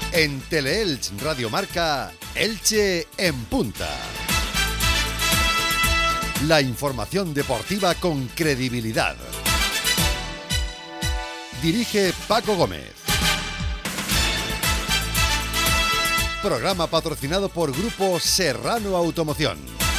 En Teleelch Radio Marca, Elche en punta. La información deportiva con credibilidad. Dirige Paco Gómez. Programa patrocinado por Grupo Serrano Automoción.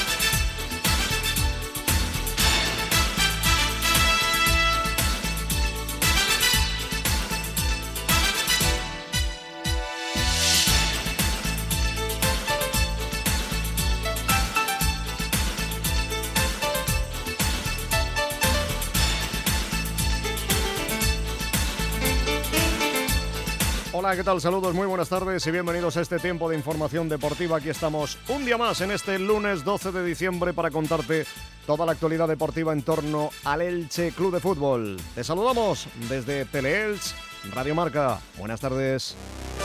Hola, ¿qué tal? Saludos, muy buenas tardes y bienvenidos a este tiempo de información deportiva. Aquí estamos un día más en este lunes 12 de diciembre para contarte toda la actualidad deportiva en torno al Elche Club de Fútbol. Te saludamos desde Teleelch Radio Marca. Buenas tardes.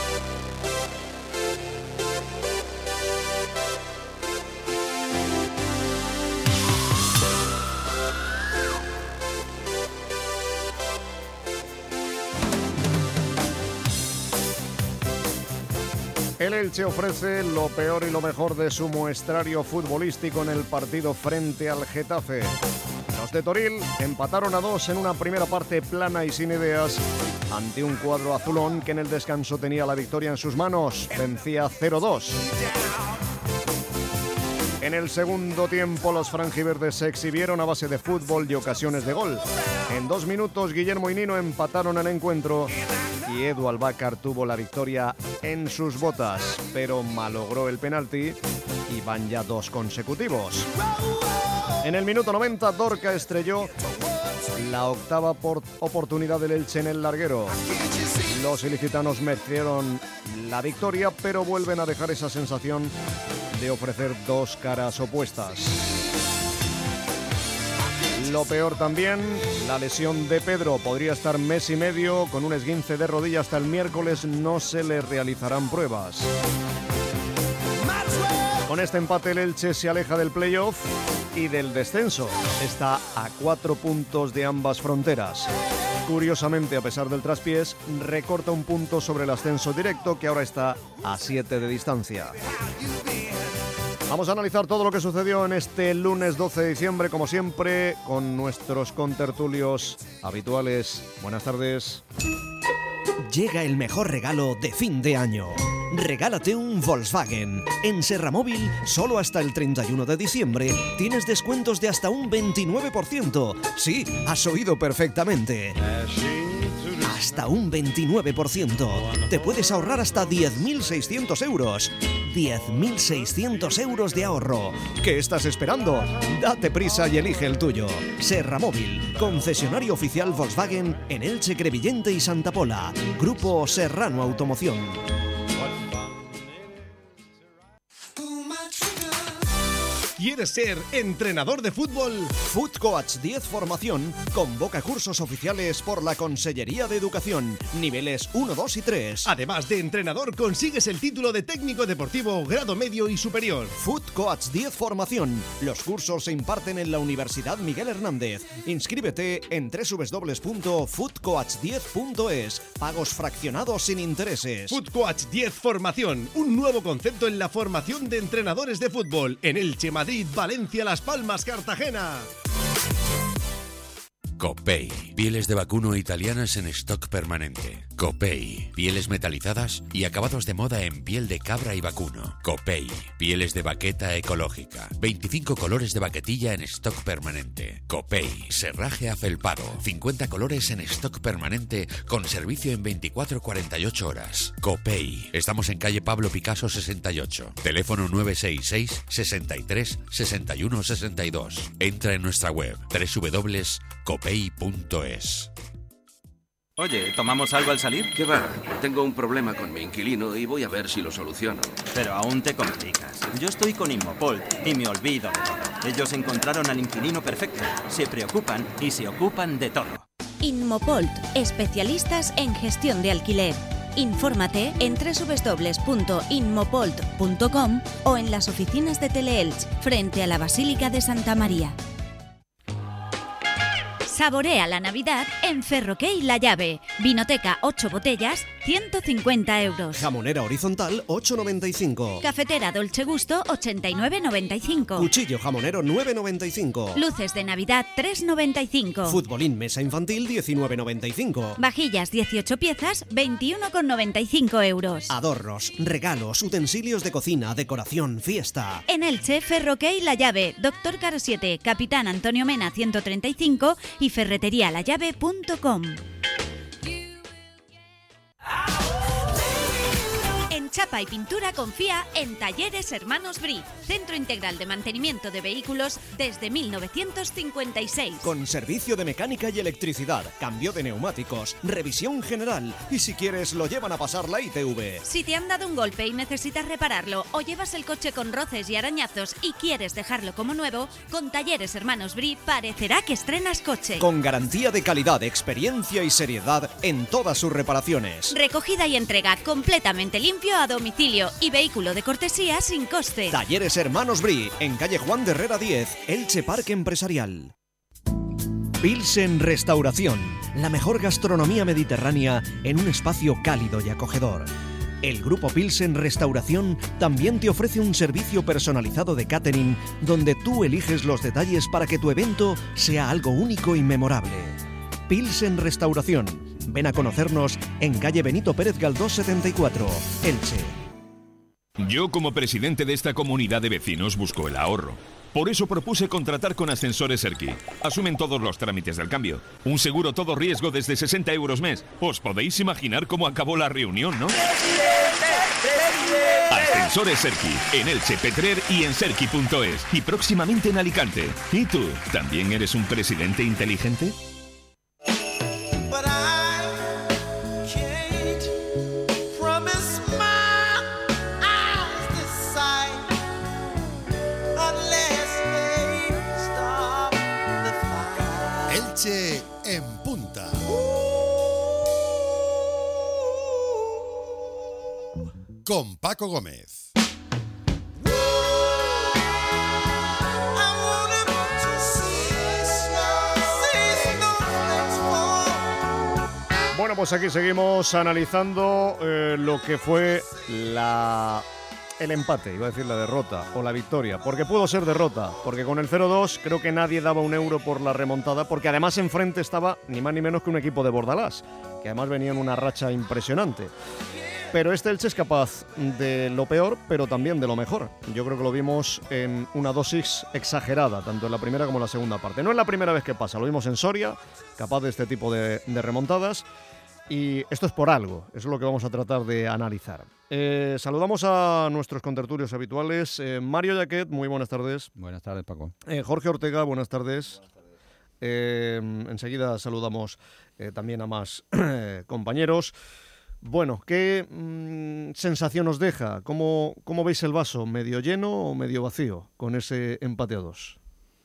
El Elche ofrece lo peor y lo mejor de su muestrario futbolístico en el partido frente al Getafe. Los de Toril empataron a 2 en una primera parte plana y sin ideas ante un cuadro azulón que en el descanso tenía la victoria en sus manos. Vencía 0-2. En el segundo tiempo los franjiverdes se exhibieron a base de fútbol y ocasiones de gol. En 2 minutos Guillermo y Nino empataron el encuentro y Edu Albácar tuvo la victoria en sus botas, pero malogró el penalti y van ya 2 consecutivos. En el minuto 90 Dorca estrelló la octava oportunidad del Elche en el larguero. Los ilicitanos merecieron la victoria, pero vuelven a dejar esa sensación de ofrecer 2 caras opuestas. Lo peor también, la lesión de Pedro. Podría estar mes y medio con un esguince de rodilla. Hasta el miércoles no se le realizarán pruebas. Con este empate el Elche se aleja del playoff y del descenso. Está a 4 puntos de ambas fronteras. Curiosamente, a pesar del traspiés, recorta un punto sobre el ascenso directo, que ahora está a 7 de distancia. Vamos a analizar todo lo que sucedió en este lunes 12 de diciembre, como siempre, con nuestros contertulios habituales. Buenas tardes. Llega el mejor regalo de fin de año. Regálate un Volkswagen. En Serramóvil, solo hasta el 31 de diciembre, tienes descuentos de hasta un 29%. Sí, has oído perfectamente. Hasta un 29%. Te puedes ahorrar hasta 10.600 euros. 10.600 euros de ahorro. ¿Qué estás esperando? Date prisa y elige el tuyo. Serramóvil, concesionario oficial Volkswagen en Elche, Crevillente y Santa Pola. Grupo Serrano Automoción. ¿Quieres ser entrenador de fútbol? Footcoach 10 Formación convoca cursos oficiales por la Consellería de Educación, niveles 1, 2 y 3. Además de entrenador, consigues el título de técnico deportivo grado medio y superior. Footcoach 10 Formación. Los cursos se imparten en la Universidad Miguel Hernández. Inscríbete en www.footcoach10.es. Pagos fraccionados sin intereses. Footcoach 10 Formación, un nuevo concepto en la formación de entrenadores de fútbol en Elche, Madrid, Valencia, Las Palmas, Cartagena. Copei, pieles de vacuno italianas en stock permanente. Copei, pieles metalizadas y acabados de moda en piel de cabra y vacuno. Copei, pieles de baqueta ecológica. 25 colores de baquetilla en stock permanente. Copei, serraje afelpado. 50 colores en stock permanente con servicio en 24-48 horas. Copei, estamos en calle Pablo Picasso 68. Teléfono 966 63 61 62. Entra en nuestra web www.copei.es. Oye, ¿tomamos algo al salir? ¿Qué va? Tengo un problema con mi inquilino y voy a ver si lo soluciono. Pero aún te complicas. Yo estoy con Inmopolt y me olvido de todo. Ellos encontraron al inquilino perfecto, se preocupan y se ocupan de todo. Inmopolt, especialistas en gestión de alquiler. Infórmate en www.inmopolt.com o en las oficinas de Teleelch, frente a la Basílica de Santa María. Saborea la Navidad en Ferroquey La Llave. Vinoteca 8 botellas, 150 euros. Jamonera horizontal, 8,95. Cafetera Dolce Gusto, 89,95. Cuchillo jamonero, 9,95. Luces de Navidad, 3,95. Futbolín mesa infantil, 19,95. Vajillas 18 piezas, 21,95 euros. Adornos, regalos, utensilios de cocina, decoración, fiesta. En Elche, Ferroquey La Llave, Doctor Caro 7, Capitán Antonio Mena 135 y ferreterialallave.com. En chapa y pintura confía en Talleres Hermanos Bri, centro integral de mantenimiento de vehículos desde 1956. Con servicio de mecánica y electricidad, cambio de neumáticos, revisión general y si quieres lo llevan a pasar la ITV. Si te han dado un golpe y necesitas repararlo o llevas el coche con roces y arañazos y quieres dejarlo como nuevo, con Talleres Hermanos Bri parecerá que estrenas coche. Con garantía de calidad, experiencia y seriedad en todas sus reparaciones. Recogida y entrega completamente limpio a domicilio y vehículo de cortesía sin coste. Talleres Hermanos Bri, en calle Juan de Herrera 10, Elche Parque Empresarial. Pilsen Restauración, la mejor gastronomía mediterránea en un espacio cálido y acogedor. El grupo Pilsen Restauración también te ofrece un servicio personalizado de catering donde tú eliges los detalles para que tu evento sea algo único y memorable. Pilsen Restauración. Ven a conocernos en calle Benito Pérez Galdós 74, Elche. Yo, como presidente de esta comunidad de vecinos, busco el ahorro. Por eso propuse contratar con Ascensores Erki. Asumen todos los trámites del cambio. Un seguro todo riesgo desde 60 euros mes. Os podéis imaginar cómo acabó la reunión, ¿no? Ascensores Erki, en Elche, Petrer y en serki.es. Y próximamente en Alicante. ¿Y tú, también eres un presidente inteligente? Elche en punta. Con Paco Gómez. Bueno, pues aquí seguimos analizando lo que fue el empate, iba a decir la derrota o la victoria, porque pudo ser derrota, porque con el 0-2 creo que nadie daba un euro por la remontada, porque además enfrente estaba ni más ni menos que un equipo de Bordalás, que además venía en una racha impresionante. Pero este Elche es capaz de lo peor, pero también de lo mejor. Yo creo que lo vimos en una dosis exagerada, tanto en la primera como en la segunda parte. No es la primera vez que pasa, lo vimos en Soria, capaz de este tipo de remontadas. Y esto es por algo, eso es lo que vamos a tratar de analizar. Saludamos a nuestros contertulios habituales. Mario Jaquet, muy buenas tardes. Buenas tardes, Paco. Jorge Ortega, buenas tardes. Enseguida saludamos también a más compañeros. Bueno, ¿qué sensación os deja? ¿Cómo veis el vaso? ¿Medio lleno o medio vacío con ese empate a 2?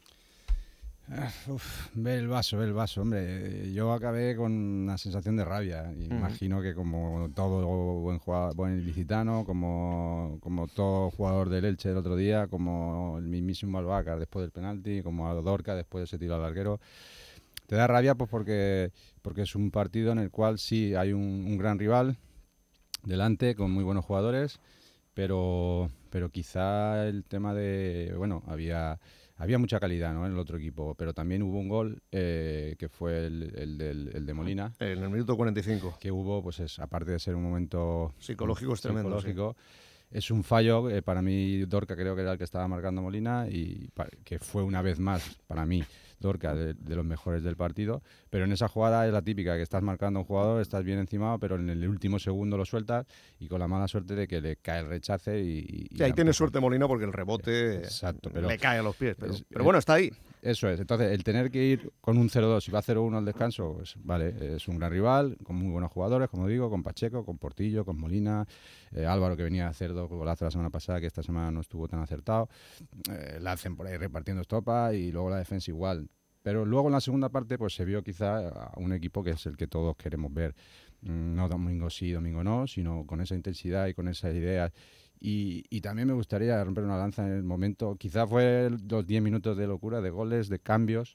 Ve el vaso, hombre. Yo acabé con una sensación de rabia. Imagino que como todo buen jugador, buen ilicitano, como todo jugador del Elche el otro día, como el mismísimo Albacar después del penalti, como a Dorca después de ese tiro al larguero, te da rabia pues porque es un partido en el cual sí hay un gran rival delante con muy buenos jugadores, pero quizá el tema de, bueno, había mucha calidad, ¿no?, en el otro equipo, pero también hubo un gol que fue el de Molina. En el minuto 45. Que hubo, pues aparte de ser un momento psicológico, es tremendo. Psicológico, sí. Es un fallo, para mí Dorca creo que era el que estaba marcando Molina y que fue una vez más, para mí, Dorca de los mejores del partido, pero en esa jugada es la típica, que estás marcando a un jugador, estás bien encimado, pero en el último segundo lo sueltas y con la mala suerte de que le cae el rechace y ahí tiene suerte Molina porque el rebote exacto, pero le cae a los pies, pero bueno, está ahí. Eso es, entonces el tener que ir con un 0-2 y va 0-1 al descanso, pues vale, es un gran rival, con muy buenos jugadores, como digo, con Pacheco, con Portillo, con Molina, Álvaro, que venía a hacer 2 golazos la semana pasada, que esta semana no estuvo tan acertado, la hacen por ahí repartiendo estopa y luego la defensa igual. Pero luego en la segunda parte pues se vio quizá a un equipo que es el que todos queremos ver, no domingo sí, domingo no, sino con esa intensidad y con esas ideas. Y también me gustaría romper una lanza en el momento, quizá fue los 10 minutos de locura, de goles, de cambios,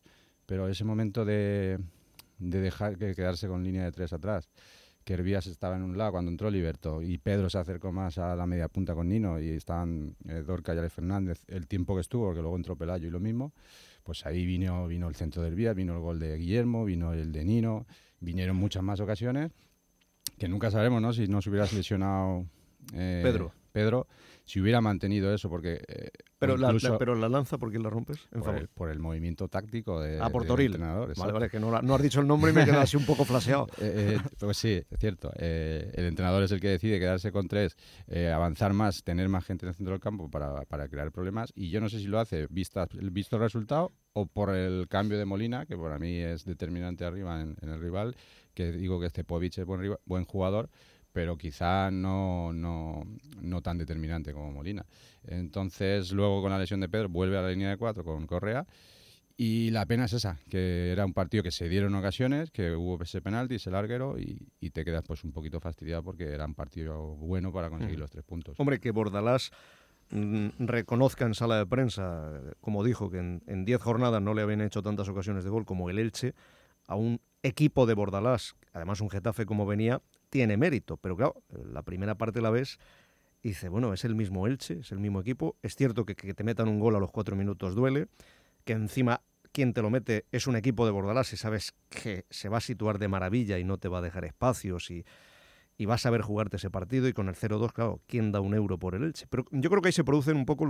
pero ese momento de dejar que quedarse con línea de 3 atrás, que Hervías estaba en un lado cuando entró Liberto y Pedro se acercó más a la media punta con Nino y estaban Dorca y Alex Fernández el tiempo que estuvo, porque luego entró Pelayo y lo mismo, pues ahí vino el centro de Hervías, vino el gol de Guillermo, vino el de Nino, vinieron muchas más ocasiones que nunca sabremos, ¿no? Si no se hubiera lesionado Pedro, si hubiera mantenido eso, porque... Pero la lanza, ¿por qué la rompes? Por el movimiento táctico del entrenador. Vale, que no has dicho el nombre y me he quedado así un poco flaseado. Pues sí, es cierto. El entrenador es el que decide quedarse con 3, avanzar más, tener más gente en el centro del campo para crear problemas. Y yo no sé si lo hace visto el resultado o por el cambio de Molina, que para mí es determinante arriba en el rival, que digo que Stepovic es buen jugador, pero quizá no tan determinante como Molina. Entonces, luego con la lesión de Pedro, vuelve a la línea de 4 con Correa, y la pena es esa, que era un partido que se dieron ocasiones, que hubo ese penalti, ese larguero, y te quedas pues un poquito fastidiado porque era un partido bueno para conseguir los 3 puntos. Hombre, que Bordalás reconozca en sala de prensa, como dijo, que en 10 jornadas no le habían hecho tantas ocasiones de gol como el Elche, a un equipo de Bordalás, además un Getafe como venía, tiene mérito, pero claro, la primera parte la ves y dice, bueno, es el mismo Elche, es el mismo equipo, es cierto que te metan un gol a los 4 minutos duele, que encima quien te lo mete es un equipo de Bordalás y sabes que se va a situar de maravilla y no te va a dejar espacios y vas a saber jugarte ese partido, y con el 0-2, claro, ¿quién da €1 por el Elche? Pero yo creo que ahí se producen un poco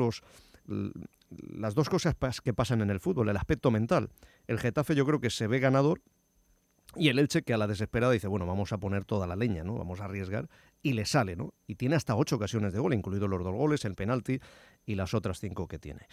las dos cosas que pasan en el fútbol, el aspecto mental. El Getafe yo creo que se ve ganador, y el Elche, que a la desesperada dice, bueno, vamos a poner toda la leña, ¿no? Vamos a arriesgar, y le sale, ¿no? Y tiene hasta 8 ocasiones de gol, incluidos los 2 goles, el penalti y las otras 5 que tiene.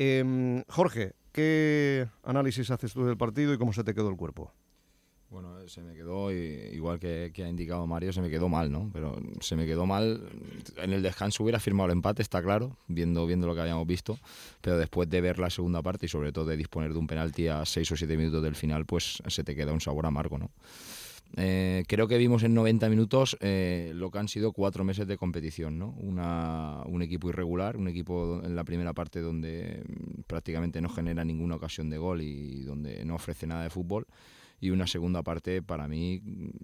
Jorge, ¿qué análisis haces tú del partido y cómo se te quedó el cuerpo? Bueno, se me quedó, igual que ha indicado Mario, se me quedó mal, ¿no? Pero se me quedó mal. En el descanso hubiera firmado el empate, está claro, viendo lo que habíamos visto, pero después de ver la segunda parte y sobre todo de disponer de un penalti a 6 o 7 minutos del final, pues se te queda un sabor amargo, ¿no? Creo que vimos en 90 minutos lo que han sido 4 meses de competición, ¿no? Un equipo irregular, un equipo en la primera parte donde prácticamente no genera ninguna ocasión de gol y donde no ofrece nada de fútbol, y una segunda parte para mí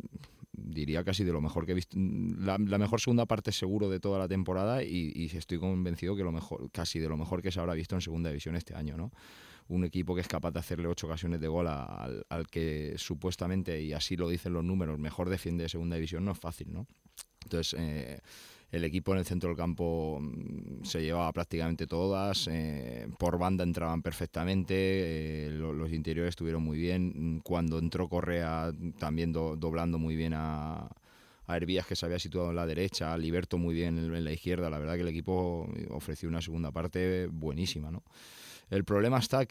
diría casi de lo mejor que he visto, la mejor segunda parte seguro de toda la temporada, y estoy convencido que casi de lo mejor que se habrá visto en segunda división este año, ¿no? Un equipo que es capaz de hacerle 8 ocasiones de gol al que supuestamente, y así lo dicen los números, mejor defiende de segunda división, no es fácil, ¿no? Entonces, el equipo en el centro del campo se llevaba prácticamente todas, por banda entraban perfectamente, los interiores estuvieron muy bien. Cuando entró Correa también doblando muy bien a Hervías, que se había situado en la derecha, a Liberto muy bien en la izquierda. La verdad que el equipo ofreció una segunda parte buenísima, ¿no? El problema está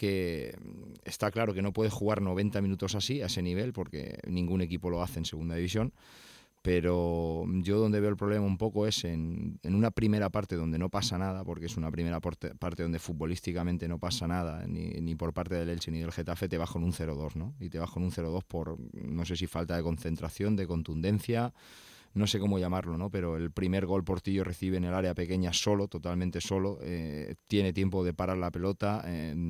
claro que no puedes jugar 90 minutos así, a ese nivel, porque ningún equipo lo hace en segunda división. Pero yo donde veo el problema un poco es en una primera parte donde no pasa nada, porque es una primera parte donde futbolísticamente no pasa nada, ni por parte del Elche ni del Getafe, te vas con un 0-2, ¿no? Y te vas con un 0-2 por, no sé si falta de concentración, de contundencia, no sé cómo llamarlo, ¿no? Pero el primer gol Portillo recibe en el área pequeña solo, totalmente solo, tiene tiempo de parar la pelota,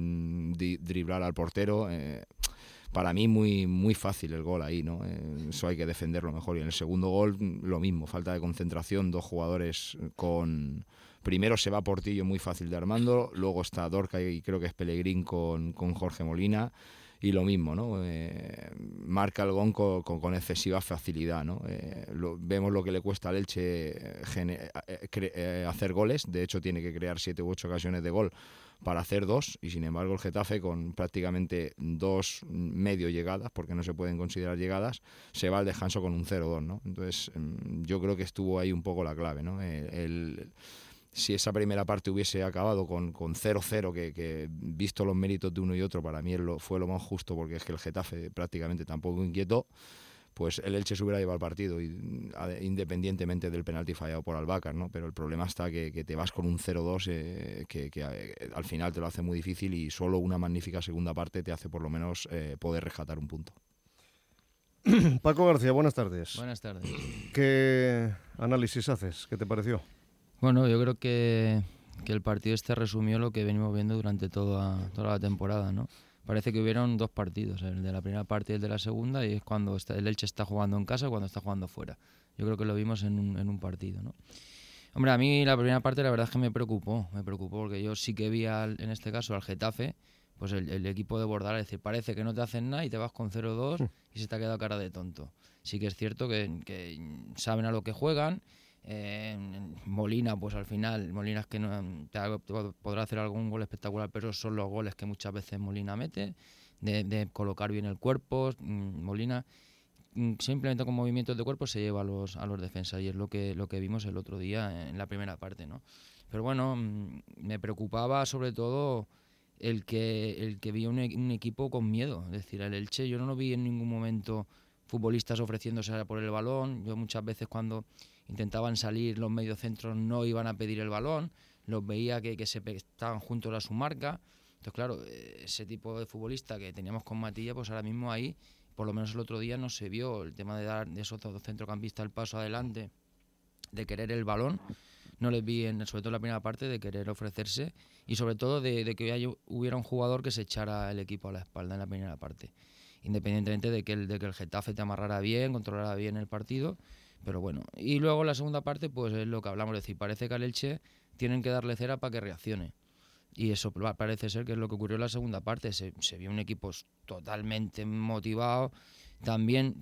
driblar al portero. Para mí muy, muy fácil el gol ahí, ¿no? Eso hay que defenderlo mejor. Y en el segundo gol lo mismo, falta de concentración, 2 jugadores con... Primero se va Portillo muy fácil de Armando, luego está Dorca y creo que es Pellegrín con Jorge Molina, y lo mismo, ¿no? Marca el gol con excesiva facilidad, ¿no? Vemos lo que le cuesta al Elche hacer goles. De hecho tiene que crear 7 u 8 ocasiones de gol para hacer 2, y sin embargo el Getafe, con prácticamente 2 medio llegadas, porque no se pueden considerar llegadas, se va al descanso con un 0-2, ¿no? Entonces yo creo que estuvo ahí un poco la clave, ¿no? Si esa primera parte hubiese acabado con 0-0, que visto los méritos de uno y otro, para mí fue lo más justo, porque es que el Getafe prácticamente tampoco inquietó, pues el Elche se hubiera llevado el partido, independientemente del penalti fallado por Albácar, ¿no? Pero el problema está que te vas con un 0-2, que al final te lo hace muy difícil, y solo una magnífica segunda parte te hace por lo menos poder rescatar un punto. Paco García, buenas tardes. Buenas tardes. ¿Qué análisis haces? ¿Qué te pareció? Bueno, yo creo que el partido resumió lo que venimos viendo durante toda la temporada, ¿no? parece que hubieron 2 partidos, el de la primera parte y el de la segunda, y es cuando el Elche está jugando en casa y cuando está jugando fuera. Yo creo que lo vimos en un partido, ¿no? Hombre, a mí la primera parte la verdad es que me preocupó porque yo sí que vi en este caso al Getafe, pues el equipo de Bordalás, es decir, parece que no te hacen nada y te vas con 0-2 y se te ha quedado cara de tonto. Sí que es cierto que saben a lo que juegan. Molina, pues al final, Molina es que no podrá hacer algún gol espectacular, pero son los goles que muchas veces Molina mete, de colocar bien el cuerpo. Molina simplemente con movimientos de cuerpo se lleva a los defensas, y es lo que vimos el otro día en la primera parte, ¿no? Pero bueno, me preocupaba sobre todo el que vi un equipo con miedo. Es decir, el Elche yo no lo vi en ningún momento futbolistas ofreciéndose por el balón. Yo muchas veces cuando intentaban salir los mediocentros no iban a pedir el balón, los veía que estaban juntos a su marca. Entonces claro, ese tipo de futbolista que teníamos con Matilla, pues ahora mismo ahí, por lo menos el otro día no se vio el tema de dar de esos dos centrocampistas el paso adelante, de querer el balón. No les vi, sobre todo en la primera parte, de querer ofrecerse, y sobre todo de que hubiera un jugador que se echara el equipo a la espalda en la primera parte, independientemente de que el Getafe te amarrara bien, controlara bien el partido. Pero bueno, y luego la segunda parte pues es lo que hablamos, es decir, parece que al Elche tienen que darle cera para que reaccione, y eso parece ser que es lo que ocurrió en la segunda parte. Se vio un equipo totalmente motivado. También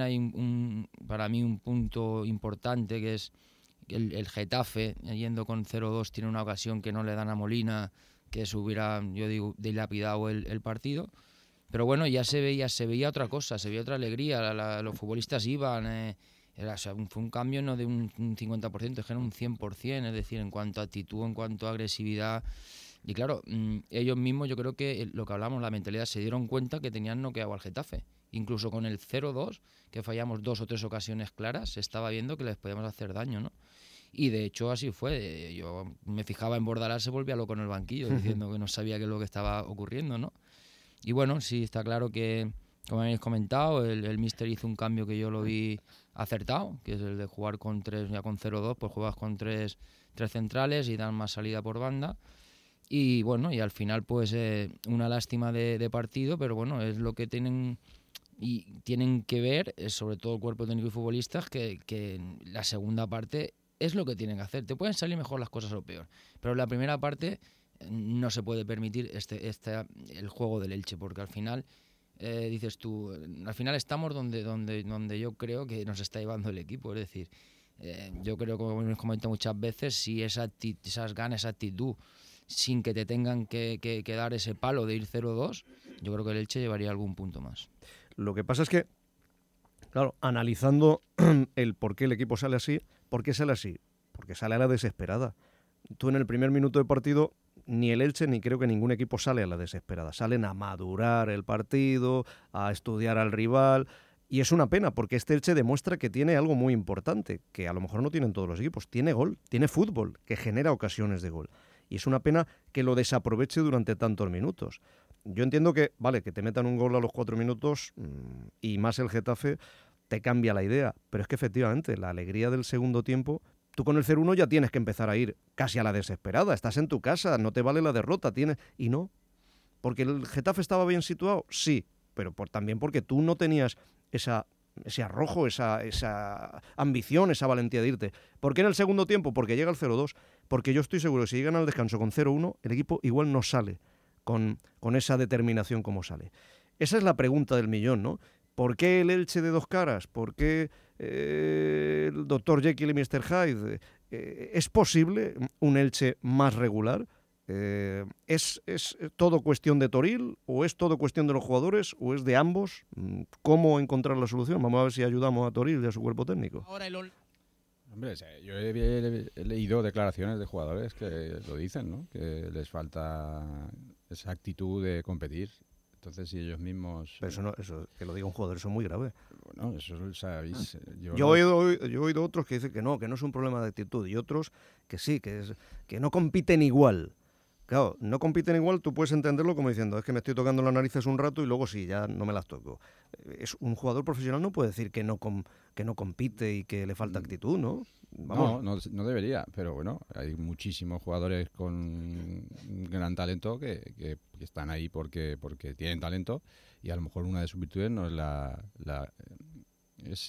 hay para mí un punto importante, que es el Getafe, yendo con 0-2, tiene una ocasión que no le dan a Molina, que se hubiera, yo digo, dilapidado el partido. Pero bueno, ya se veía otra cosa, se veía otra alegría, los futbolistas iban, fue un cambio no de un 50%, es que era un 100%, es decir, en cuanto a actitud, en cuanto a agresividad. Y claro, ellos mismos, yo creo que lo que hablamos, la mentalidad, se dieron cuenta que tenían noqueado al Getafe. Incluso con el 0-2, que fallamos 2 o 3 ocasiones claras, se estaba viendo que les podíamos hacer daño, ¿no? Y de hecho así fue. Yo me fijaba en Bordalás, se volvía loco en el banquillo, diciendo que no sabía qué es lo que estaba ocurriendo, ¿no? Y bueno, sí, está claro que, como habéis comentado, el míster hizo un cambio que yo lo vi acertado, que es el de jugar con 3, ya con 0-2, pues juegas con 3 centrales y dan más salida por banda. Y bueno, y al final pues una lástima de partido, pero bueno, es lo que tienen que ver, sobre todo el cuerpo técnico y futbolistas, que la segunda parte es lo que tienen que hacer. Te pueden salir mejor las cosas o peor, pero en la primera parte no se puede permitir el juego del Elche, porque al final, dices tú, al final estamos donde yo creo que nos está llevando el equipo. Es decir, yo creo, como hemos comentado muchas veces, si esas ganas, esa actitud, sin que te tengan que dar ese palo de ir 0-2, yo creo que el Elche llevaría algún punto más. Lo que pasa es que, claro, analizando el por qué el equipo sale así, ¿por qué sale así? Porque sale a la desesperada. Tú en el primer minuto de partido, ni el Elche ni creo que ningún equipo sale a la desesperada. Salen a madurar el partido, a estudiar al rival. Y es una pena, porque este Elche demuestra que tiene algo muy importante, que a lo mejor no tienen todos los equipos. Tiene gol, tiene fútbol, que genera ocasiones de gol. Y es una pena que lo desaproveche durante tantos minutos. Yo entiendo que, vale, que te metan un gol a los 4 minutos y más el Getafe te cambia la idea. Pero es que efectivamente la alegría del segundo tiempo, tú con el 0-1 ya tienes que empezar a ir casi a la desesperada. Estás en tu casa, no te vale la derrota. Y no, porque el Getafe estaba bien situado, sí, pero también porque tú no tenías ese arrojo, esa ambición, esa valentía de irte. ¿Por qué en el segundo tiempo? Porque llega el 0-2. Porque yo estoy seguro que si llegan al descanso con 0-1, el equipo igual no sale con esa determinación como sale. Esa es la pregunta del millón, ¿no? ¿Por qué el Elche de 2 caras? ¿Por qué el Dr. Jekyll y Mr. Hyde? ¿Es posible un Elche más regular? ¿Es todo cuestión de Toril? ¿O es todo cuestión de los jugadores? ¿O es de ambos? ¿Cómo encontrar la solución? Vamos a ver si ayudamos a Toril y a su cuerpo técnico. Hombre, yo he leído declaraciones de jugadores que lo dicen, ¿no? Que les falta esa actitud de competir. Entonces, si ellos mismos... Pero eso que lo diga un jugador, eso es muy grave. Bueno, eso lo sabéis. Yo he oído otros que dicen que no es un problema de actitud, y otros que sí, que no compiten igual. Claro, no compiten igual, tú puedes entenderlo como diciendo, es que me estoy tocando las narices un rato y luego sí, ya no me las toco. Es un jugador profesional no puede decir que no compite y que le falta actitud, ¿no? Vamos. No debería, pero bueno, hay muchísimos jugadores con gran talento que están ahí porque tienen talento, y a lo mejor una de sus virtudes no es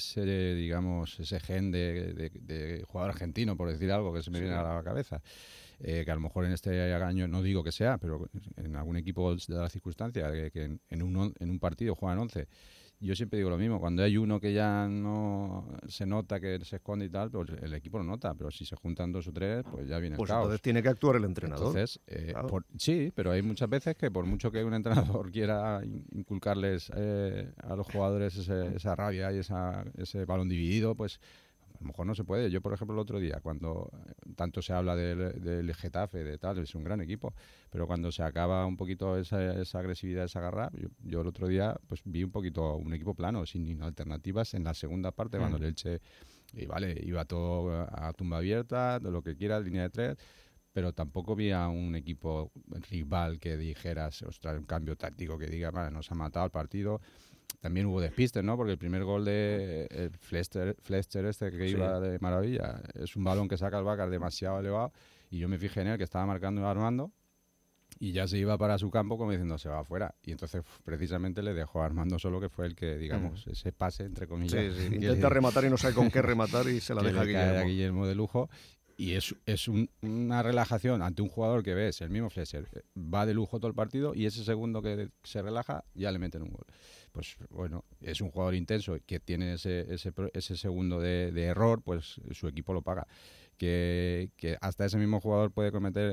ese gen de jugador argentino, por decir algo que se me viene a la cabeza. Que a lo mejor en este año, no digo que sea, pero en algún equipo de la circunstancia, que en un partido juegan 11. Yo siempre digo lo mismo, cuando hay uno que ya no se nota que se esconde y tal, pues el equipo lo nota, pero si se juntan 2 o 3, pues ya viene el caos. Entonces tiene que actuar el entrenador. Entonces, claro. Sí, pero hay muchas veces que por mucho que un entrenador quiera inculcarles a los jugadores esa rabia y ese balón dividido, pues a lo mejor no se puede. Yo, por ejemplo, el otro día, cuando tanto se habla del Getafe, de tal, es un gran equipo, pero cuando se acaba un poquito esa agresividad, esa garra, yo el otro día pues vi un poquito un equipo plano, sin alternativas en la segunda parte, cuando el Elche iba todo a tumba abierta, de lo que quiera, línea de 3, pero tampoco había un equipo rival que dijeras, ostras, un cambio táctico que diga, vale, nos ha matado el partido. También hubo despistes, ¿no? Porque el primer gol de Fletcher que iba de maravilla, es un balón que saca el Bakar demasiado elevado, y yo me fijé en él que estaba marcando Armando y ya se iba para su campo como diciendo se va afuera, y entonces precisamente le dejó a Armando solo, que fue el que, digamos, ese pase entre comillas. Sí. Intenta rematar y no sabe con qué rematar y se la deja a Guillermo de lujo. Y es una relajación ante un jugador que ves, el mismo Fletcher, va de lujo todo el partido, y ese segundo que se relaja ya le meten un gol. Pues bueno, es un jugador intenso que tiene ese segundo de error, pues su equipo lo paga. Que hasta ese mismo jugador puede cometer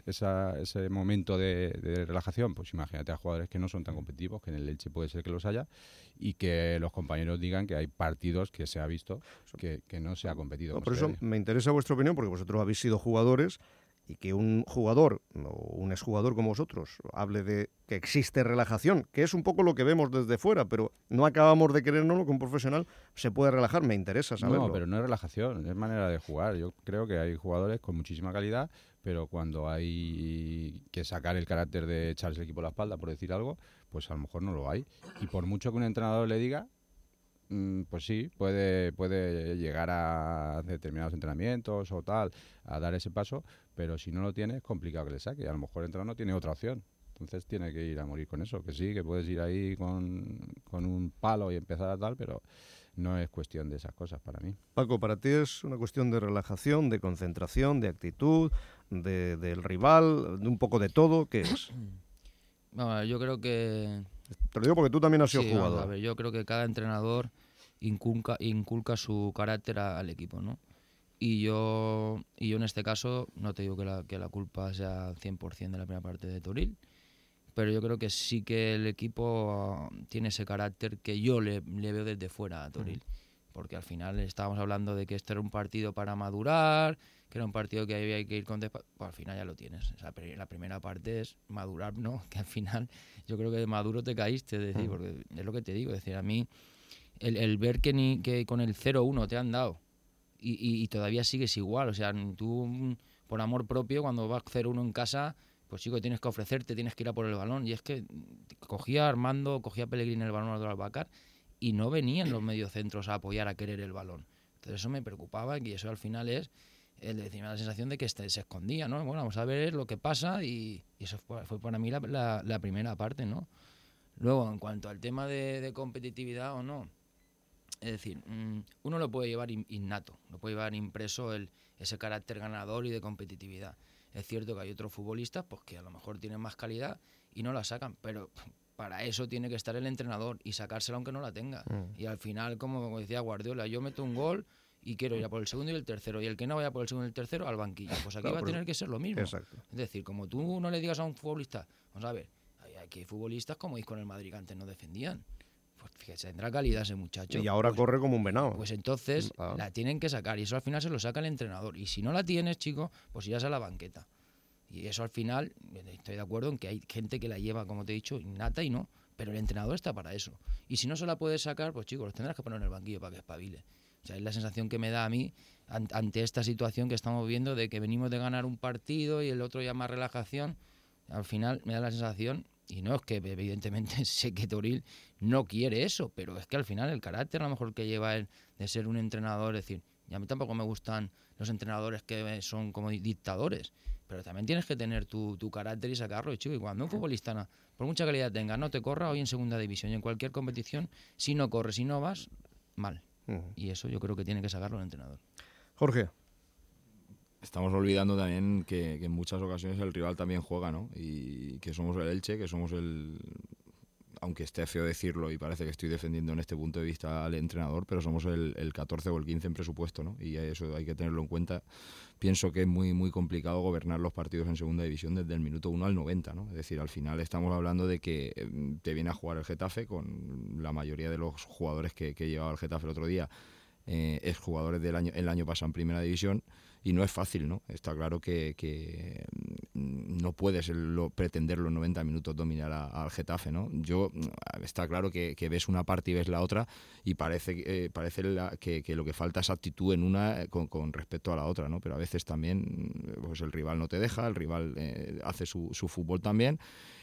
ese momento de relajación, pues imagínate a jugadores que no son tan competitivos, que en el Elche puede ser que los haya, y que los compañeros digan que hay partidos que se ha visto que no se ha competido. No, por eso me interesa vuestra opinión, porque vosotros habéis sido jugadores, y que un jugador o un exjugador como vosotros hable de que existe relajación, que es un poco lo que vemos desde fuera, pero no acabamos de creernos que un profesional se puede relajar. Me interesa saberlo. No, pero no es relajación, es manera de jugar. Yo creo que hay jugadores con muchísima calidad, pero cuando hay que sacar el carácter de echarse el equipo a la espalda, por decir algo, pues a lo mejor no lo hay. Y por mucho que un entrenador le diga, pues sí, puede llegar a determinados entrenamientos o tal, a dar ese paso, pero si no lo tiene es complicado que le saque. A lo mejor el entrenador no tiene otra opción, entonces tiene que ir a morir con eso. Que sí, que puedes ir ahí con un palo y empezar a tal, pero no es cuestión de esas cosas para mí. Paco, para ti es una cuestión de relajación, de concentración, de actitud, del rival, de un poco de todo. ¿Qué es? Bueno, yo creo que... Te lo digo porque tú también has sido jugador. A ver, yo creo que cada entrenador inculca su carácter al equipo, ¿no? Y yo en este caso no te digo que la culpa sea 100% de la primera parte de Toril, pero yo creo que sí que el equipo tiene ese carácter que yo le veo desde fuera a Toril. Porque al final estábamos hablando de que este era un partido para madurar, que era un partido que había que ir con pues al final ya lo tienes. O sea, la primera parte es madurar, ¿no? Que al final yo creo que de maduro te caíste, es decir, porque es lo que te digo, es decir, a mí el ver que con el 0-1 te han dado y todavía sigues igual, o sea, tú por amor propio cuando vas 0-1 en casa, pues chico, tienes que ofrecerte, tienes que ir a por el balón, y es que cogía Pellegrini el balón al Bakar y no venían los mediocentros a apoyar, a querer el balón. Entonces eso me preocupaba, y eso al final es me da la sensación de que se escondía, ¿no? Bueno, vamos a ver lo que pasa, y eso fue para mí la primera parte, ¿no? Luego, en cuanto al tema de competitividad o no, es decir, uno lo puede llevar innato, lo puede llevar impreso ese carácter ganador y de competitividad. Es cierto que hay otros futbolistas pues que a lo mejor tienen más calidad y no la sacan, pero para eso tiene que estar el entrenador y sacársela aunque no la tenga. Y al final, como decía Guardiola, yo meto un gol y quiero ir a por el segundo y el tercero, y el que no vaya por el segundo y el tercero al banquillo. Pues aquí va a tener que ser lo mismo. Exacto. Es decir, como tú no le digas a un futbolista, vamos a ver, hay futbolistas como con el Madrid que antes no defendían. Pues fíjate, tendrá calidad ese muchacho. Y ahora pues, corre como un venado. Pues entonces la tienen que sacar, y eso al final se lo saca el entrenador. Y si no la tienes, chico, pues irás a la banqueta. Y eso al final, estoy de acuerdo en que hay gente que la lleva, como te he dicho, innata y no. Pero el entrenador está para eso. Y si no se la puedes sacar, pues chicos, los tendrás que poner en el banquillo para que espabile. O O sea, es la sensación que me da a mí ante esta situación que estamos viendo de que venimos de ganar un partido y el otro ya más relajación. Al final me da la sensación, y no es que evidentemente sé que Toril no quiere eso, pero es que al final el carácter a lo mejor que lleva él de ser un entrenador, es decir, y a mí tampoco me gustan los entrenadores que son como dictadores, pero también tienes que tener tu carácter y sacarlo, chico. Y cuando un futbolista, por mucha calidad tenga, no te corra hoy en segunda división y en cualquier competición, si no corres, si no vas, mal. Y eso yo creo que tiene que sacarlo el entrenador. Jorge. Estamos olvidando también que en muchas ocasiones el rival también juega, ¿no? Y que somos el Elche, que somos aunque esté feo decirlo y parece que estoy defendiendo en este punto de vista al entrenador, pero somos el 14 o el 15 en presupuesto, ¿no? Y eso hay que tenerlo en cuenta. Pienso que es muy, muy complicado gobernar los partidos en segunda división desde el minuto 1 al 90, ¿no? Es decir, al final estamos hablando de que te viene a jugar el Getafe con la mayoría de los jugadores que llevaba el Getafe el otro día, exjugadores el año pasado en primera división, y no es fácil, ¿no? Está claro que no puedes pretender los 90 minutos dominar al Getafe, ¿no? Está claro que ves una parte y ves la otra y parece que lo que falta es actitud en una con respecto a la otra, ¿no? Pero a veces también pues el rival no te deja, el rival hace su fútbol también.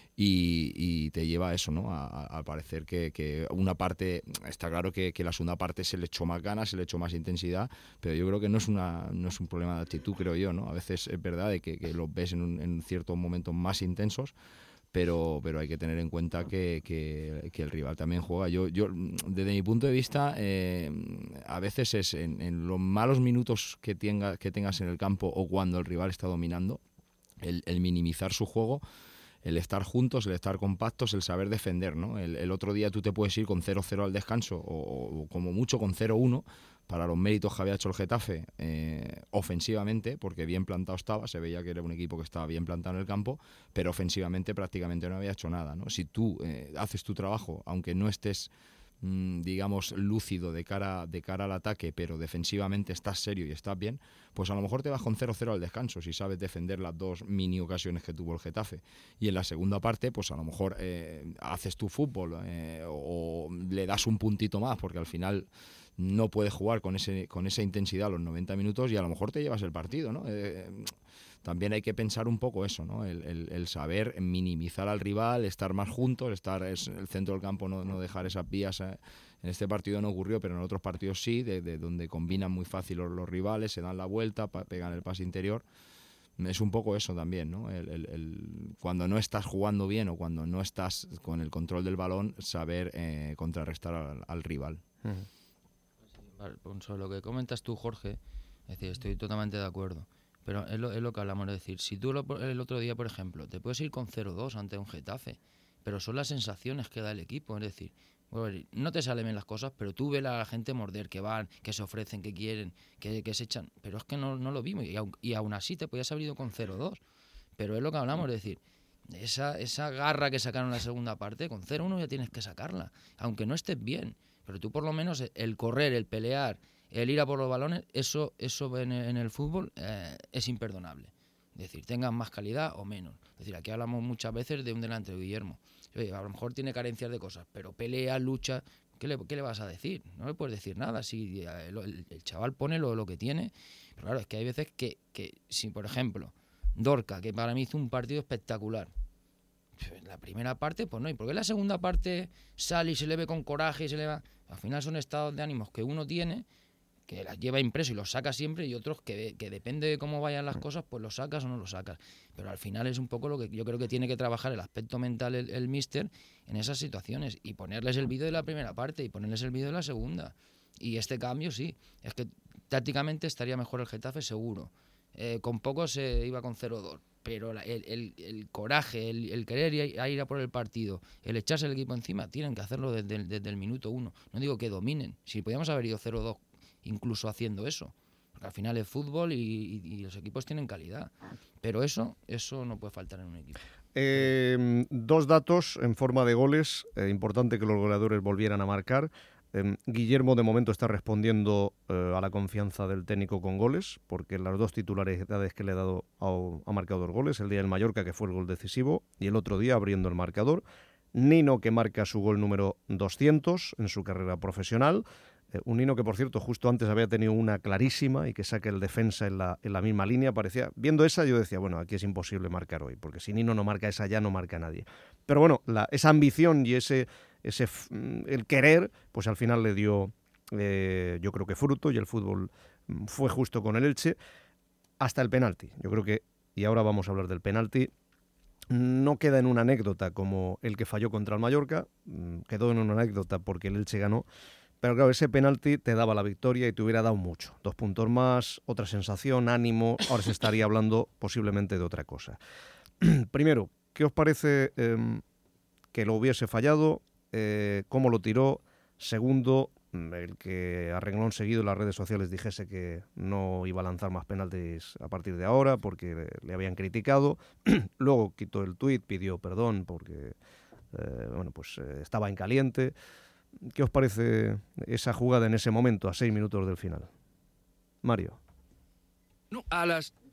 Y te lleva a eso, ¿no? A parecer que una parte, está claro que la segunda parte se le echó más ganas, se le echó más intensidad, pero yo creo que no es un problema de actitud, creo yo, ¿no? A veces es verdad de que los ves en ciertos momentos más intensos, pero hay que tener en cuenta que el rival también juega. Yo desde mi punto de vista, a veces es en los malos minutos que tengas en el campo o cuando el rival está dominando, el minimizar su juego, el estar juntos, el estar compactos, el saber defender, ¿no? El otro día tú te puedes ir con 0-0 al descanso o como mucho con 0-1 para los méritos que había hecho el Getafe ofensivamente, porque bien plantado estaba, se veía que era un equipo que estaba bien plantado en el campo, pero ofensivamente prácticamente no había hecho nada, ¿no? Si tú haces tu trabajo, aunque no estés digamos lúcido de cara al ataque, pero defensivamente estás serio y estás bien, pues a lo mejor te vas con 0-0 al descanso si sabes defender las dos mini ocasiones que tuvo el Getafe, y en la segunda parte pues a lo mejor haces tu fútbol o le das un puntito más, porque al final no puedes jugar con esa intensidad los 90 minutos y a lo mejor te llevas el partido, ¿no? También hay que pensar un poco eso, ¿no? El saber minimizar al rival, estar más juntos, estar el centro del campo, no dejar esas vías. En este partido no ocurrió, pero en otros partidos sí, de donde combinan muy fácil los rivales, se dan la vuelta, pegan el pase interior. Es un poco eso también, ¿no? Cuando no estás jugando bien o cuando no estás con el control del balón, saber contrarrestar al rival. Vale, sobre lo que comentas tú, Jorge, es decir, estoy totalmente de acuerdo. Pero es lo que hablamos, es decir, si tú el otro día, por ejemplo, te puedes ir con 0-2 ante un Getafe, pero son las sensaciones que da el equipo, es decir, bueno, no te salen bien las cosas, pero tú ves a la gente morder, que van, que se ofrecen, que quieren, que se echan, pero es que no lo vimos, y aún así te podías haber ido con 0-2, pero es lo que hablamos, es decir, esa garra que sacaron en la segunda parte, con 0-1 ya tienes que sacarla, aunque no estés bien, pero tú por lo menos el correr, el pelear, el ir a por los balones, eso en el fútbol es imperdonable. Es decir, tengan más calidad o menos. Es decir, aquí hablamos muchas veces de un delantero, Guillermo. Oye, a lo mejor tiene carencias de cosas, pero pelea, lucha, ¿qué le vas a decir? No le puedes decir nada. Si el chaval pone lo que tiene. Pero claro, es que hay veces que si, por ejemplo, Dorca, que para mí hizo un partido espectacular, en la primera parte, pues no. ¿Y por qué la segunda parte sale y se le ve con coraje y se le va? Al final son estados de ánimos que uno tiene, que las lleva impreso y los saca siempre, y otros que depende de cómo vayan las cosas, pues los sacas o no los sacas. Pero al final es un poco lo que yo creo que tiene que trabajar el aspecto mental el míster en esas situaciones, y ponerles el vídeo de la primera parte y ponerles el vídeo de la segunda. Y este cambio sí, es que tácticamente estaría mejor el Getafe seguro. Con poco se iba con 0-2, pero el coraje, el querer ir a por el partido, el echarse el equipo encima, tienen que hacerlo desde el minuto 1. No digo que dominen, si podíamos haber ido 0-2 incluso haciendo eso, porque al final es fútbol y los equipos tienen calidad, pero eso no puede faltar en un equipo. Dos datos en forma de goles, importante que los goleadores volvieran a marcar. Guillermo de momento está respondiendo a la confianza del técnico con goles, porque las dos titularidades que le ha dado ha marcado 2 goles, el día del Mallorca, que fue el gol decisivo, y el otro día abriendo el marcador. Nino, que marca su gol número 200 en su carrera profesional. Un Nino que, por cierto, justo antes había tenido una clarísima y que saque el defensa en la misma línea. Parecía, viendo esa, yo decía, bueno, aquí es imposible marcar hoy, porque si Nino no marca esa, ya no marca nadie. Pero bueno, esa ambición y el querer, pues al final le dio, yo creo que fruto, y el fútbol fue justo con el Elche hasta el penalti. Yo creo que, y ahora vamos a hablar del penalti, no queda en una anécdota como el que falló contra el Mallorca, quedó en una anécdota porque el Elche ganó. Pero claro, ese penalti te daba la victoria y te hubiera dado mucho. 2 puntos más, otra sensación, ánimo. Ahora se estaría hablando posiblemente de otra cosa. Primero, ¿qué os parece que lo hubiese fallado? ¿Cómo lo tiró? Segundo, el que a renglón seguido en las redes sociales dijese que no iba a lanzar más penaltis a partir de ahora porque le habían criticado. Luego quitó el tuit, pidió perdón porque estaba en caliente. ¿Qué os parece esa jugada en ese momento, a 6 minutos del final? Mario. No, a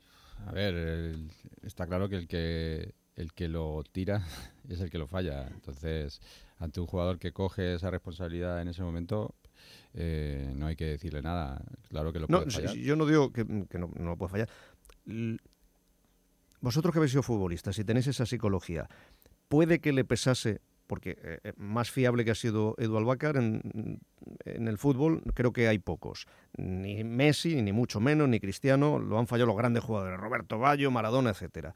ver, está claro que el que lo tira es el que lo falla. Entonces, ante un jugador que coge esa responsabilidad en ese momento, no hay que decirle nada. Claro que lo puede fallar. Yo no digo que no lo puede fallar. Vosotros que habéis sido futbolistas y tenéis esa psicología, ¿puede que le pesase? Porque más fiable que ha sido Edu Albácar en el fútbol, creo que hay pocos. Ni Messi, ni mucho menos, ni Cristiano, lo han fallado los grandes jugadores, Roberto Baggio, Maradona, etcétera.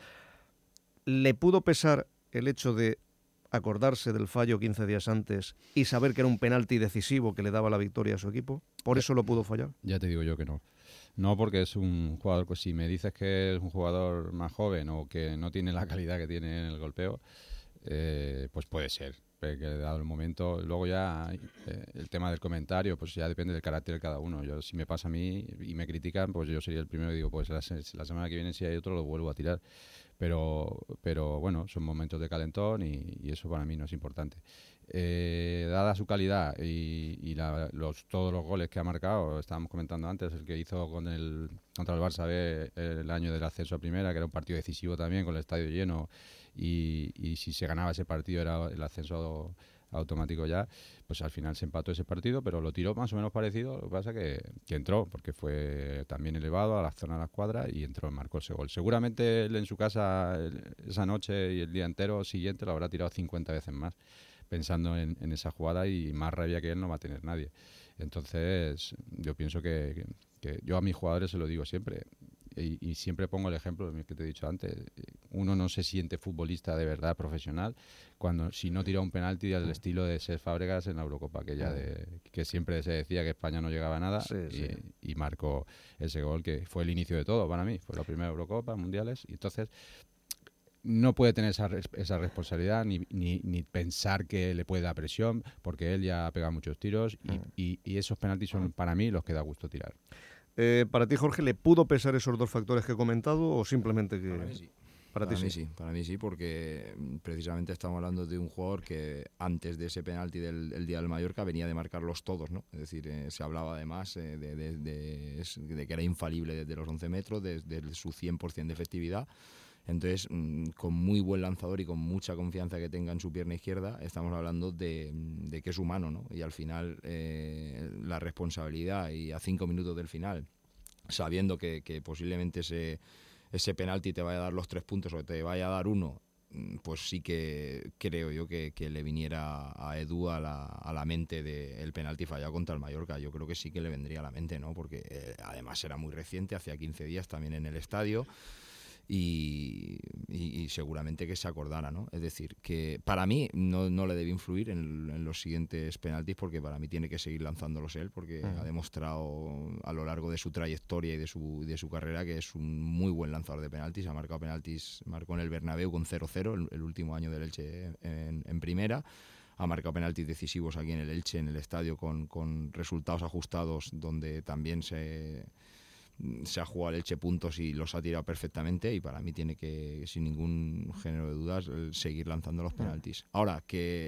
¿Le pudo pesar el hecho de acordarse del fallo 15 días antes y saber que era un penalti decisivo que le daba la victoria a su equipo? ¿Por eso lo pudo fallar? Ya te digo yo que no. No, porque es un jugador, pues si me dices que es un jugador más joven o que no tiene la calidad que tiene en el golpeo, pues puede ser, que dado el momento. Luego ya el tema del comentario, pues ya depende del carácter de cada uno. Yo, si me pasa a mí y me critican, pues yo sería el primero que digo, pues la semana que viene si hay otro lo vuelvo a tirar. Pero bueno, son momentos de calentón y eso para mí no es importante. Dada su calidad y todos los goles que ha marcado, estábamos comentando antes, el que hizo contra el Barça B el año del ascenso a primera, que era un partido decisivo también, con el estadio lleno, y si se ganaba ese partido era el ascenso automático ya, pues al final se empató ese partido, pero lo tiró más o menos parecido. Lo que pasa que entró, porque fue también elevado a la zona de la escuadra y entró, marcó ese gol. Seguramente él en su casa esa noche y el día entero siguiente lo habrá tirado 50 veces más, pensando en esa jugada, y más rabia que él no va a tener nadie. Entonces yo pienso que yo a mis jugadores se lo digo siempre, y siempre pongo el ejemplo que te he dicho antes. Uno no se siente futbolista de verdad profesional si no tira un penalti al estilo de Cesc Fàbregas en la Eurocopa, que siempre se decía que España no llegaba a nada, y marcó ese gol que fue el inicio de todo para mí. Fue la primera Eurocopa, mundiales, y entonces no puede tener esa responsabilidad ni pensar que le puede dar presión, porque él ya ha pegado muchos tiros y esos penaltis son para mí los que da gusto tirar. ¿Para ti, Jorge, le pudo pesar esos 2 factores que he comentado o simplemente que...? Para mí sí. Para mí sí, porque precisamente estamos hablando de un jugador que antes de ese penalti del día del Mallorca venía de marcarlos todos, ¿no? Es decir, se hablaba además de que era infalible desde los 11 metros, desde su 100% de efectividad. Entonces, con muy buen lanzador y con mucha confianza que tenga en su pierna izquierda, estamos hablando de que es humano, ¿no? Y al final, la responsabilidad, y a 5 minutos del final, sabiendo que posiblemente ese penalti te vaya a dar los 3 puntos o te vaya a dar 1, pues sí que creo yo que le viniera a Edu a la mente del penalti fallado contra el Mallorca. Yo creo que sí que le vendría a la mente, ¿no? Porque además era muy reciente, hacía 15 días también en el estadio. Y seguramente que se acordara, ¿no? Es decir, que para mí no le debe influir en los siguientes penaltis, porque para mí tiene que seguir lanzándolos él, porque ha demostrado a lo largo de su trayectoria y de su carrera que es un muy buen lanzador de penaltis. Ha marcado penaltis, marcó en el Bernabéu con 0-0 el último año del Elche en primera. Ha marcado penaltis decisivos aquí en el Elche, en el estadio, con resultados ajustados, donde también se ha jugado el Elche puntos y los ha tirado perfectamente, y para mí tiene que, sin ningún género de dudas, seguir lanzando los penaltis. Ahora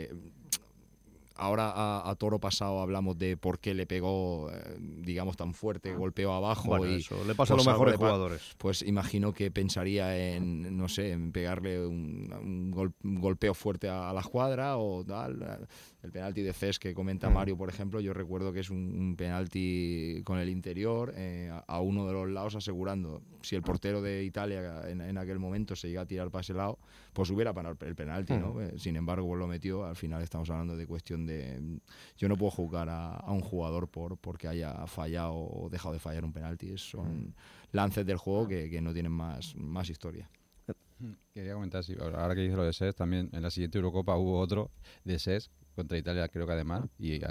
a toro pasado hablamos de por qué le pegó, digamos, tan fuerte, golpeó abajo. Bueno, eso le pasa a los mejores jugadores. Pues imagino que pensaría en, no sé, en pegarle un golpeo fuerte a la escuadra o tal. El penalti de Cesc que comenta Mario, por ejemplo, yo recuerdo que es un penalti con el interior a uno de los lados asegurando. Si el portero de Italia en aquel momento se llega a tirar para ese lado, pues hubiera parado el penalti, ¿no? Sin embargo, pues lo metió. Al final estamos hablando de cuestión de... Yo no puedo juzgar a un jugador porque haya fallado o dejado de fallar un penalti. Son lances del juego que no tienen más historia. Quería comentar, ahora que dice lo de Cesc, también en la siguiente Eurocopa hubo otro de Cesc contra Italia, creo que además,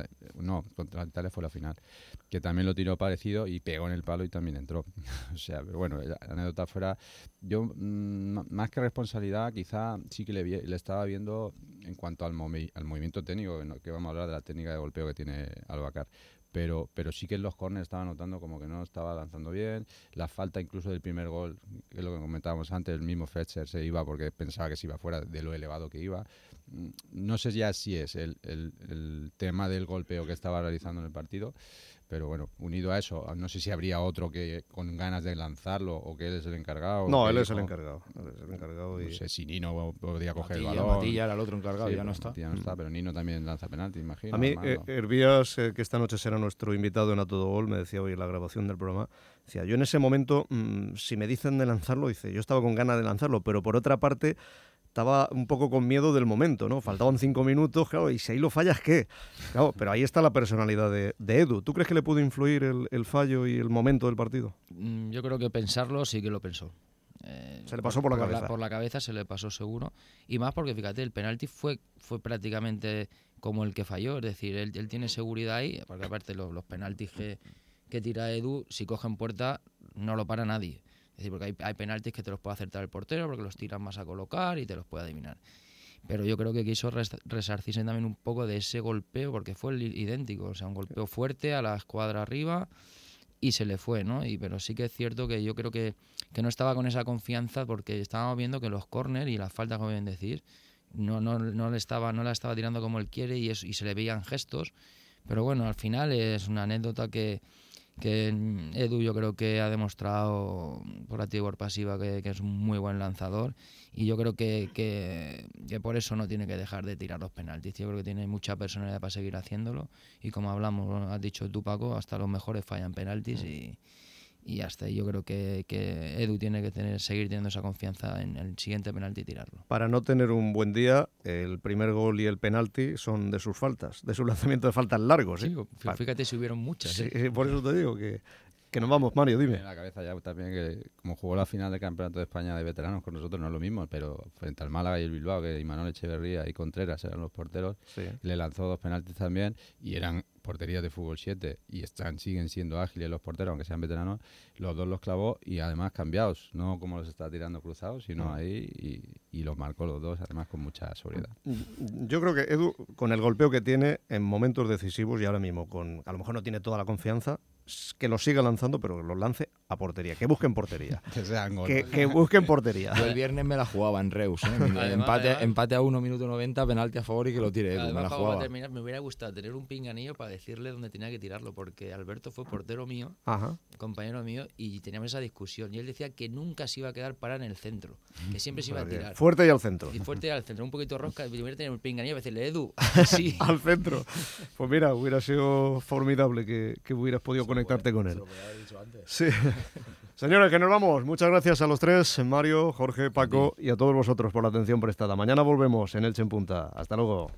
contra Italia fue la final, que también lo tiró parecido y pegó en el palo y también entró. O sea, pero bueno, la anécdota fuera, yo más que responsabilidad, quizá sí que le estaba viendo en cuanto al movimiento técnico, que vamos a hablar de la técnica de golpeo que tiene Albacar. Pero sí que en los córneres estaba notando como que no estaba lanzando bien. La falta incluso del primer gol, que es lo que comentábamos antes, el mismo Fletcher se iba porque pensaba que se iba fuera de lo elevado que iba. No sé ya si es el tema del golpeo que estaba realizando en el partido, pero bueno, unido a eso, no sé si habría otro que con ganas de lanzarlo o que él es el encargado. No, él es el encargado. No sé si Nino podría coger Matilla, el balón. Matilla era el otro encargado, sí, ya no está. Ya no está, pero Nino también lanza penalti, imagino. A mí, Hervías, que esta noche será nuestro invitado en A Todo Gol, me decía hoy en la grabación del programa, decía, yo en ese momento, si me dicen de lanzarlo, dice, yo estaba con ganas de lanzarlo, pero por otra parte estaba un poco con miedo del momento, ¿no? Faltaban 5 minutos, claro, y si ahí lo fallas, ¿qué? Claro, pero ahí está la personalidad de Edu. ¿Tú crees que le pudo influir el fallo y el momento del partido? Yo creo que pensarlo sí que lo pensó. Se le pasó por la cabeza. Por la cabeza se le pasó seguro. Y más porque, fíjate, el penalti fue prácticamente como el que falló. Es decir, él tiene seguridad ahí, porque aparte los penaltis que tira Edu, si cogen puerta, no lo para nadie. Es decir, porque hay penaltis que te los puede acertar el portero porque los tiran más a colocar y te los puede adivinar. Pero yo creo que quiso resarcirse también un poco de ese golpeo porque fue idéntico. O sea, un golpeo fuerte a la escuadra arriba y se le fue, ¿no? Pero sí que es cierto que yo creo que no estaba con esa confianza porque estábamos viendo que los córner y las faltas, como bien decís, no la estaba tirando como él quiere y se le veían gestos. Pero bueno, al final es una anécdota que Edu yo creo que ha demostrado por activa y por pasiva que es un muy buen lanzador y yo creo que por eso no tiene que dejar de tirar los penaltis. Yo creo que tiene mucha personalidad para seguir haciéndolo y como hablamos, has dicho tú, Paco, hasta los mejores fallan penaltis y hasta ahí yo creo que Edu tiene que seguir teniendo esa confianza en el siguiente penalti y tirarlo. Para no tener un buen día, el primer gol y el penalti son de sus faltas, de su lanzamiento de faltas largos. Sí, fíjate si hubieron muchas. Sí, por eso te digo que nos vamos, Mario, dime. En la cabeza ya también que como jugó la final del Campeonato de España de veteranos con nosotros no es lo mismo, pero frente al Málaga y el Bilbao, que Imanol Echeverría y Contreras eran los porteros, le lanzó 2 penaltis también y eran porterías de fútbol 7 y siguen siendo ágiles los porteros, aunque sean veteranos, los 2 los clavó y además cambiados, no como los está tirando cruzados, sino ahí y los marcó los 2, además con mucha seguridad. Yo creo que Edu, con el golpeo que tiene en momentos decisivos y ahora mismo, a lo mejor no tiene toda la confianza, que lo siga lanzando, pero que los lance a portería, que busquen portería. que busquen portería. Yo el viernes me la jugaba en Reus, empate a 1 minuto 90, penalti a favor y que lo tire Edu. Además, me la jugaba. para terminar, me hubiera gustado tener un pinganillo para decirle dónde tenía que tirarlo, porque Alberto fue portero mío, compañero mío, y teníamos esa discusión. Y él decía que nunca se iba a quedar parado en el centro, que siempre se iba a tirar. Fuerte y al centro. Y fuerte y al centro, un poquito rosca, y hubiera tenido un pinganillo para decirle, Edu, sí. Al centro. Pues mira, hubiera sido formidable que hubieras podido conectarte con él. Sí. Señores, que nos vamos. Muchas gracias a los 3, Mario, Jorge, Paco y a todos vosotros por la atención prestada. Mañana volvemos en Elche en Punta. Hasta luego.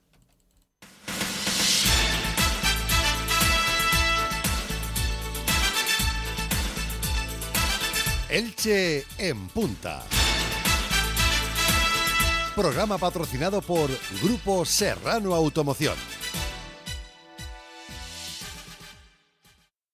Elche en Punta. Programa patrocinado por Grupo Serrano Automoción.